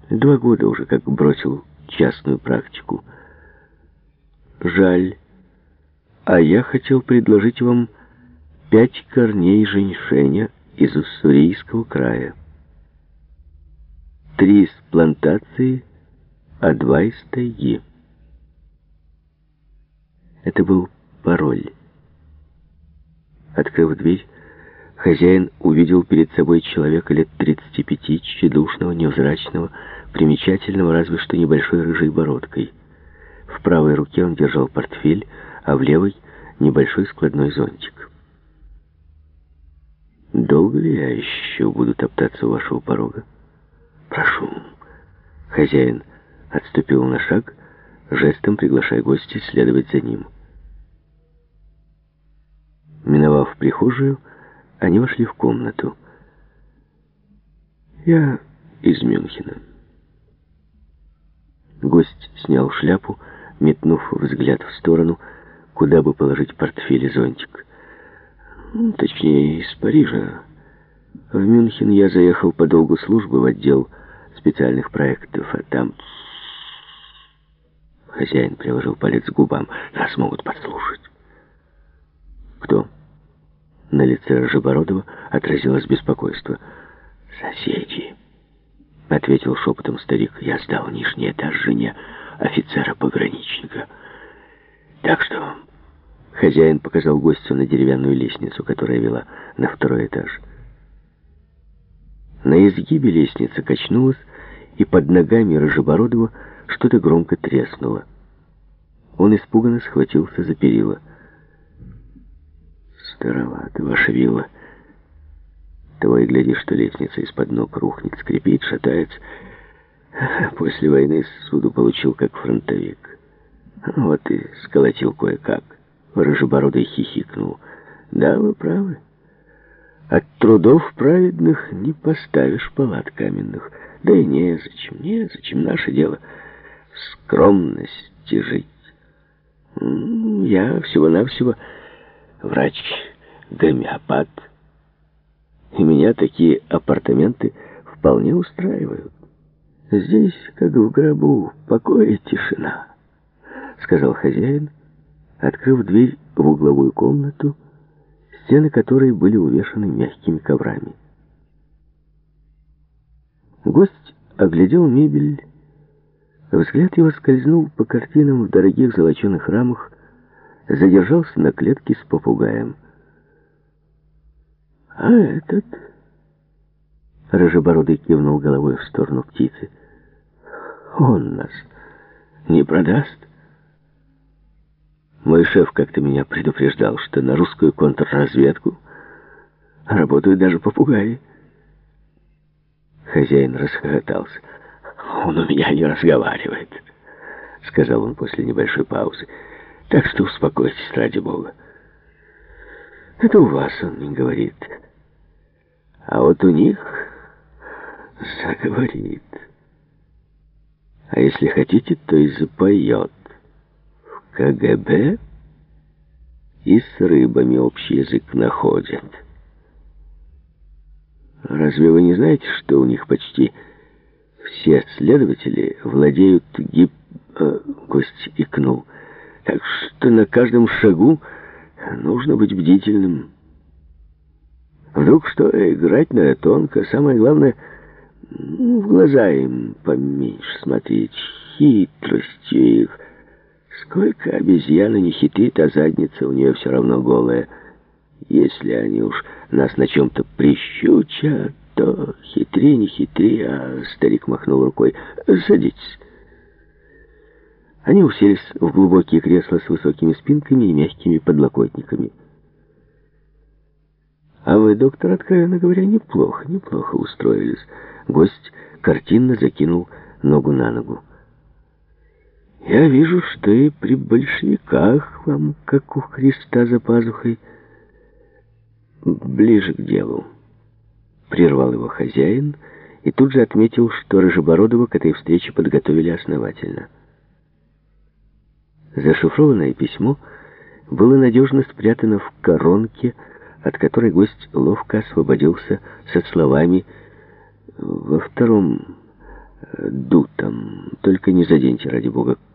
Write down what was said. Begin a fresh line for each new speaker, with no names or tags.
2 года уже как бросил частную практику. Жаль. А я хотел предложить вам 5 корней женьшеня из Уссурийского края. 3 из плантации, а 2 из тайги. Это был пароль. Открыв дверь, хозяин увидел перед собой человека лет 35, тщедушного, невзрачного, примечательного разве что небольшой рыжей бородкой. В правой руке он держал портфель, а в левой — небольшой складной зонтик. «Долго ли я еще буду топтаться у вашего порога?» «Прошу». Хозяин отступил на шаг, жестом приглашая гостя следовать за ним. Миновав прихожую, они вошли в комнату. «Я из Мюнхена». Гость снял шляпу, метнув взгляд в сторону, куда бы положить портфель и зонтик. Точнее, из Парижа. В Мюнхен я заехал по долгу службы в отдел специальных проектов, а там... Хозяин приложил палец к губам. Нас могут подслушать. Кто? На лице Рыжебородова отразилось беспокойство. «Соседи», — ответил шепотом старик. «Я сдал нижний этаж жене офицера-пограничника. Так что...» Хозяин показал гостю на деревянную лестницу, которая вела на 2-й этаж. На изгибе лестница качнулась, и под ногами Рыжебородова что-то громко треснуло. Он испуганно схватился за перила. «Старовато ваша вилла. Того и гляди, что лестница из-под ног рухнет, скрипит, шатается. После войны суду получил как фронтовик. Вот и сколотил кое-как». Рыжебородый хихикнул. «Да, вы правы. От трудов праведных не поставишь палат каменных. Да и незачем. Наше дело в скромности жить. Я всего-навсего врач-гомеопат. И меня такие апартаменты вполне устраивают. Здесь, как в гробу, покой и тишина», — сказал хозяин, открыв дверь в угловую комнату, стены которой были увешаны мягкими коврами. Гость оглядел мебель. Взгляд его скользнул по картинам в дорогих золоченых рамах, задержался на клетке с попугаем. «А этот?» Рыжебородый кивнул головой в сторону птицы. «Он нас не продаст?» Мой шеф как-то меня предупреждал, что на русскую контрразведку работают даже попугаи. Хозяин расхохотался. «Он у меня не разговаривает», — сказал он после небольшой паузы. «Так что успокойтесь, ради бога. Это у вас он не говорит. А вот у них заговорит. А если хотите, то и запоет. КГБ и с рыбами общий язык находят. Разве вы не знаете, что у них почти все следователи владеют Гость икнул. Так что на каждом шагу нужно быть бдительным. Вдруг что, играть надо тонко. Самое главное, в глаза им поменьше смотреть. Хитростью их. Сколько обезьяна не хитрит, а задница у нее все равно голая. Если они уж нас на чем-то прищучат, то хитри, не хитри, а старик махнул рукой. Садитесь. Они уселись в глубокие кресла с высокими спинками и мягкими подлокотниками. А вы, доктор, откровенно говоря, неплохо устроились. Гость картинно закинул ногу на ногу. Я вижу, что и при большевиках вам, как у Христа за пазухой, ближе к делу. Прервал его хозяин и тут же отметил, что Рыжебородова к этой встрече подготовили основательно. Зашифрованное письмо было надежно спрятано в коронке, от которой гость ловко освободился со словами: «Во втором дутом. Только не заденьте, ради бога.